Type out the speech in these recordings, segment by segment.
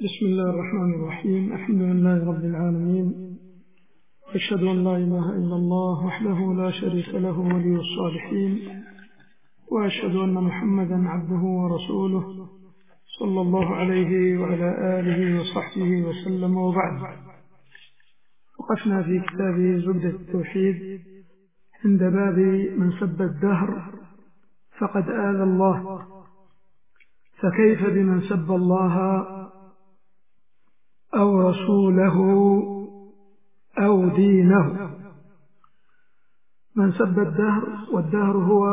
بسم الله الرحمن الرحيم. الحمد لله رب العالمين، أشهد أن لا إله إلا الله وحده لا شريك له ولي الصالحين، وأشهد أن محمدا عبده ورسوله صلى الله عليه وعلى آله وصحبه وسلم. وبعد، وقفنا في كتاب زبدة التوحيد عند باب من سب الدهر فقد آذى الله، فكيف بمن سب الله أو رسوله أو دينه؟ من سب الدهر، والدهر هو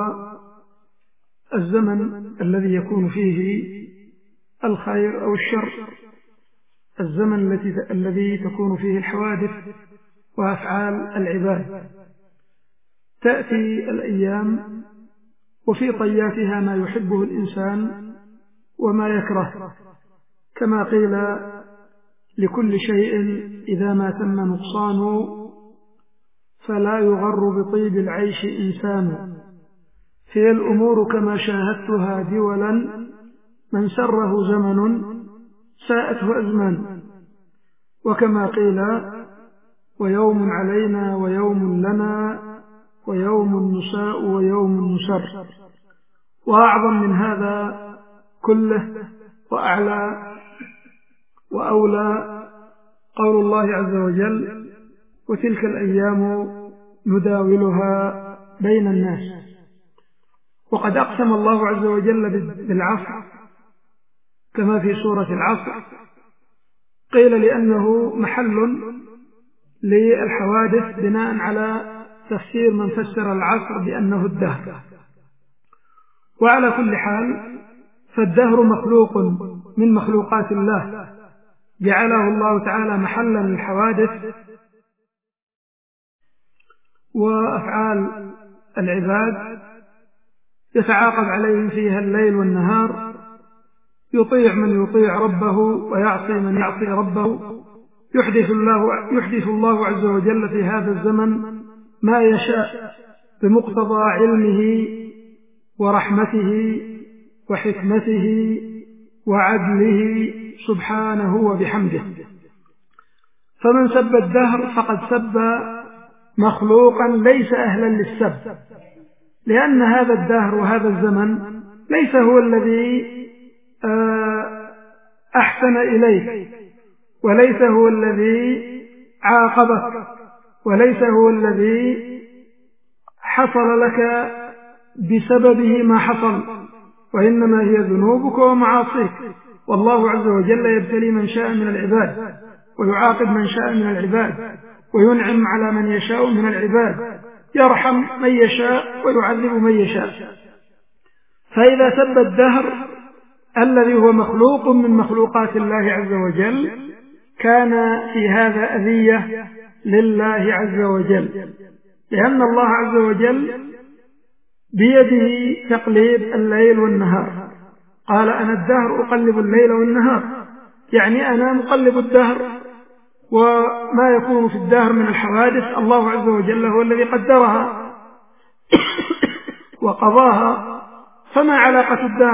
الزمن الذي يكون فيه الخير أو الشر، الزمن الذي تكون فيه الحوادث وأفعال العباد. تأتي الأيام وفي طياتها ما يحبه الإنسان وما يكره، كما قيل: لكل شيء إذا ما تم نقصان فلا يغر بطيب العيش إنسان، هي الأمور كما شاهدتها دولا، من سره زمن ساءته أزمان. وكما قيل: ويوم علينا ويوم لنا ويوم نساء ويوم نسر. وأعظم من هذا كله وأعلى وأولى قول الله عز وجل: وتلك الأيام نداولها بين الناس. وقد أقسم الله عز وجل بالعصر كما في سورة العصر، قيل لأنه محل للحوادث بناء على تفسير من فسر العصر بأنه الدهر. وعلى كل حال فالدهر مخلوق من مخلوقات الله، جعله الله تعالى محلا للحوادث وأفعال العباد، يتعاقب عليهم فيها الليل والنهار، يطيع من يطيع ربه ويعصي من يعصي ربه. يحدث الله عز وجل في هذا الزمن ما يشاء بمقتضى علمه ورحمته وحكمته وعدله سبحانه وبحمده. فمن سب الدهر فقد سب مخلوقا ليس أهلا للسب، لأن هذا الدهر وهذا الزمن ليس هو الذي أحسن إليك، وليس هو الذي عاقبك، وليس هو الذي حصل لك بسببه ما حصل، وإنما هي ذنوبك ومعاصيك. والله عز وجل يبتلي من شاء من العباد ويعاقب من شاء من العباد، وينعم على من يشاء من العباد، يرحم من يشاء ويعذب من يشاء. فإذا سب الدهر الذي هو مخلوق من مخلوقات الله عز وجل كان في هذا أذية لله عز وجل، لأن الله عز وجل بيده تقليب الليل والنهار. قال: أنا الدهر أقلب الليل والنهار، يعني أنا مقلب الدهر، وما يكون في الدهر من الحوادث الله عز وجل هو الذي قدرها وقضاها. فما علاقة الدهر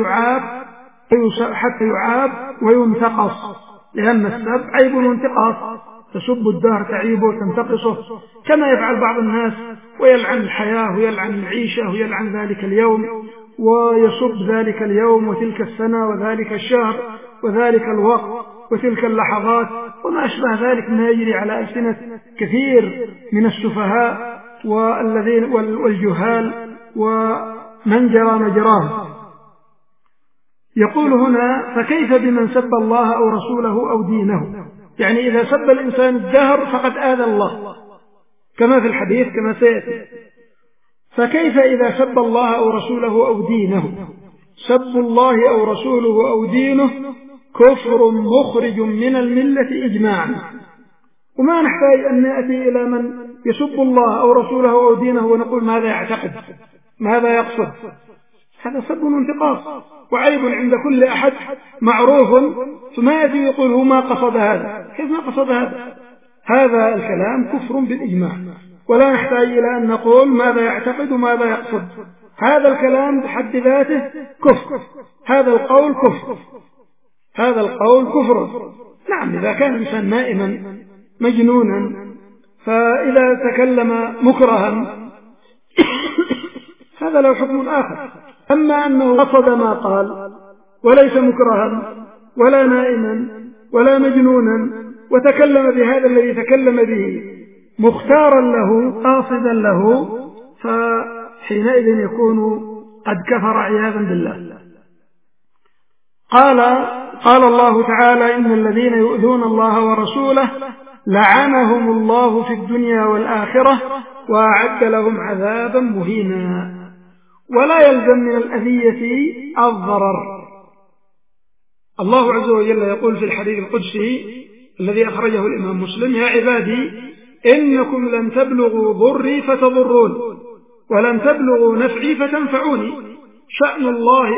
حتى يعاب وينتقص، لأن السب عيب وانتقاص. تسب الدهر تعيبه وتنتقصه، كما يفعل بعض الناس ويلعن الحياة ويلعن العيشة ويلعن ذلك اليوم، ويسب ذلك اليوم وتلك السنة وذلك الشهر وذلك الوقت وتلك اللحظات وما أشبه ذلك ما يجري على ألسنة كثير من السفهاء والجهال ومن جرى مجراه. يقول هنا: فكيف بمن سب الله أو رسوله أو دينه؟ يعني إذا سب الإنسان الدهر فقد آذى الله، كما في الحديث كما سيأتي. فكيف إذا سب الله أو رسوله أو دينه؟ سب الله أو رسوله أو دينه كفر مخرج من الملة إجماعا. وما نحتاج أن نأتي إلى من يسب الله أو رسوله أو دينه ونقول ماذا يعتقد، ماذا يقصد. هذا سب وانتقاص وعيب عند كل أحد معروف، ثم يأتي يقول هو ما قصد هذا. كيف ما قصد هذا؟ هذا الكلام كفر بالإجماع، ولا نحتاج إلى أن نقول ماذا يعتقد وماذا يقصد. هذا الكلام بحد ذاته كفر، هذا القول كفر. هذا القول كفر. نعم، إذا كان الإنسان نائما مجنونا فإذا تكلم مكرها هذا له حكم آخر. أما أنه قصد ما قال وليس مكرها ولا نائما ولا مجنونا وتكلم بهذا الذي تكلم به مختارا له قاصدا له، فحينئذ يكون قد كفر عياذا بالله. قال الله تعالى: إن الذين يؤذون الله ورسوله لعنهم الله في الدنيا والآخرة وأعد لهم عذابا مهينا. ولا يلزم من الأذية الضرر. الله عز وجل يقول في الحديث القدسي الذي أخرجه الإمام مسلم: يا عبادي إنكم لن تبلغوا ضري فتضرون ولن تبلغوا نفعي فتنفعوني. شأن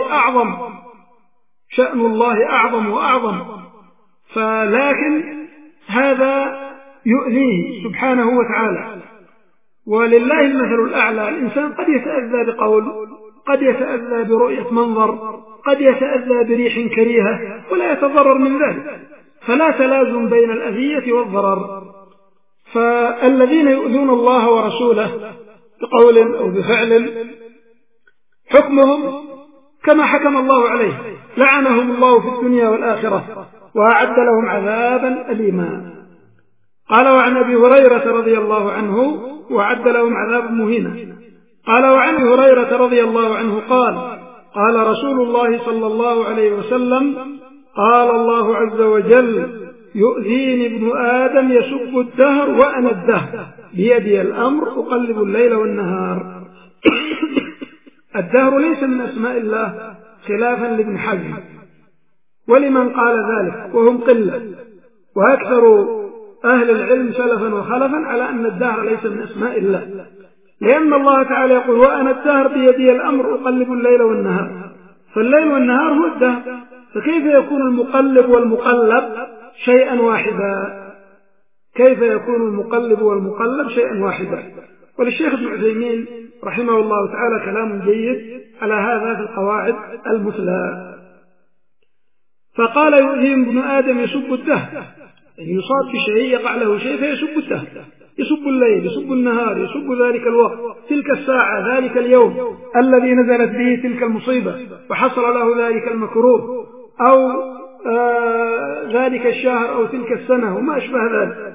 الله أعظم وأعظم. فلكن هذا يؤذيه سبحانه وتعالى، ولله المثل الأعلى. الإنسان قد يتأذى بقول، قد يتأذى برؤية منظر، قد يتأذى بريح كريهة ولا يتضرر من ذلك، فلا تلازم بين الأذية والضرر. فالذين يؤذون الله ورسوله بقول أو بفعل حكمهم كما حكم الله عليه: لعنهم الله في الدنيا والآخرة وأعد لهم عذابا أليما. قال: وعن أبي هريرة رضي الله عنه: وأعد لهم عذابا مهينا. قال: وعن أبي هريرة رضي الله عنه قال: قال رسول الله صلى الله عليه وسلم: قال الله عز وجل: يؤذيني ابن آدم يسب الدهر وأنا الدهر بيدي الأمر أقلب الليل والنهار. الدهر ليس من أسماء الله خلافا لابن حزم ولمن قال ذلك وهم قلة، وأكثر أهل العلم سلفا وخلفا على أن الدهر ليس من أسماء الله، لأن الله تعالى يقول: وأنا الدهر بيدي الأمر أقلب الليل والنهار. فالليل والنهار هو الدهر، فكيف يكون المقلب والمقلب شيئا واحدا؟ كيف يكون المقلب والمقلب شيئا واحدا؟ وللشيخ ابن عثيمين رحمه الله تعالى كلام جيد على هذا في القواعد المثلى. فقال: يؤذيهم ابن آدم يسب الدهر، يعني يصاب بشيء، يقع له شيء فيسب الدهر، يسب الليل، يسب النهار، يسب ذلك الوقت، تلك الساعة، ذلك اليوم الذي نزلت به تلك المصيبة وحصل له ذلك المكروه، أو ذلك الشهر أو تلك السنة وما أشبه ذلك.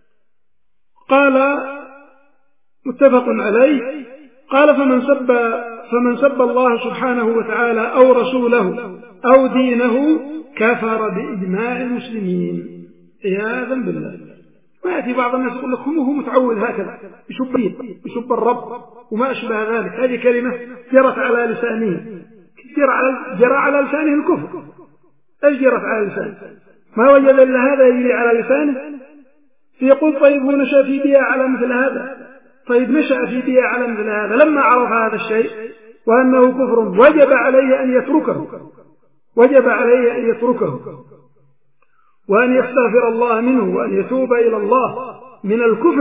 قال: متفق عليه. قال: فمن سب الله سبحانه وتعالى أو رسوله أو دينه كفر بإجماع المسلمين عياذا بالله. ويأتي بعض الناس يقول لك هو متعود هكذا يسب الرب وما أشبه ذلك. هذه كلمة جرت على لسانه، جرى على لسانه الكفر. ايش جرت على لسانه؟ ما وجد إلا هذا يجري على لسانه، فيقول: طيب هو نشأ في بيئة على مثل هذا. طيب نشأ في بيئة على مثل هذا، لما عرف هذا الشيء وأنه كفر وجب عليه أن يتركه وأن يستغفر الله منه وأن يتوب إلى الله من الكفر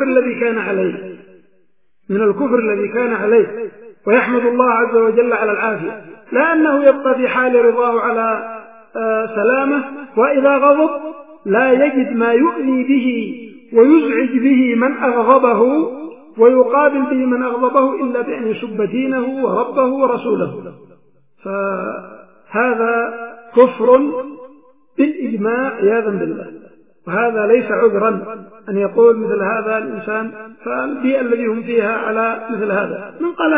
الذي كان عليه، ويحمد الله عز وجل على العافية، لا أنه يبقى في حال رضاه على سلامة، وإذا غضب لا يجد ما يؤذي به ويزعج به من أغضبه ويقابل به من أغضبه إلا بأن يسب دينه وربه ورسوله. فهذا كفر بالإجماع عياذا بالله، وهذا ليس عذرا أن يقول مثل هذا الإنسان. فالبيئة الذي هم فيها على مثل هذا،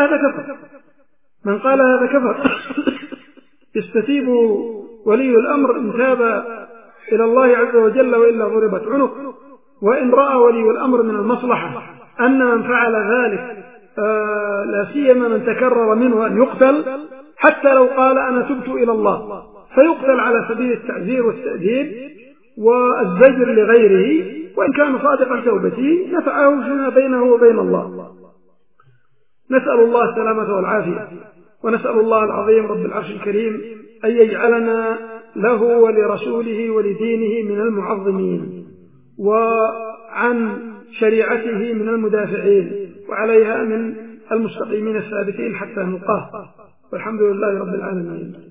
من قال هذا كفر يستتيب ولي الأمر إن تاب إلى الله عز وجل، وإلا ضربت عنق. وإن رأى ولي الأمر من المصلحة أن من فعل ذلك لا سيما من تكرر منه أن يقتل، حتى لو قال أنا تبت إلى الله، فيقتل على سبيل التعزير والتأديب والزجر لغيره، وإن كان صادقا توبته نفعه فيما بينه وبين الله. نسأل الله السلامة والعافية، ونسأل الله العظيم رب العرش الكريم أن يجعلنا له ولرسوله ولدينه من المعظمين، وعن شريعته من المدافعين، وعليها من المستقيمين الثابتين حتى نلقاه. والحمد لله رب العالمين.